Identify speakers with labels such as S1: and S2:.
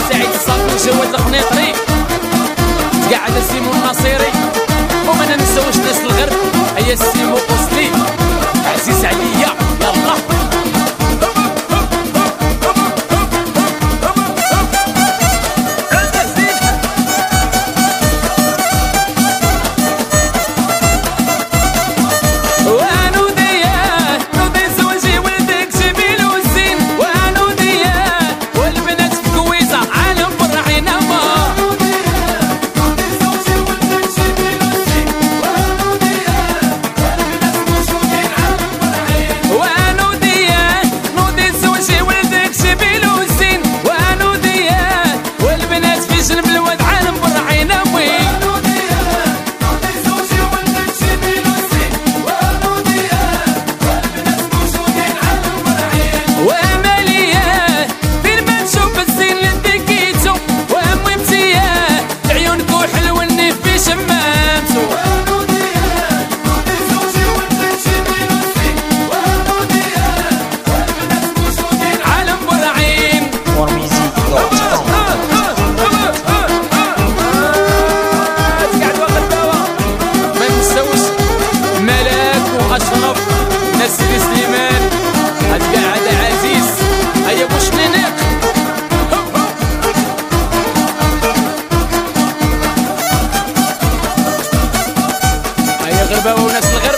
S1: سعيد الصافي وجواد القنيطري قاعد سيمو الناصيري وما ننساوش ناس الغرب هيا سيمو قصلي عزيز عليا يلا سيدي سليمان هاد قاعدة عزيز هيا واش ننق هيا غرباوة وناس الغرب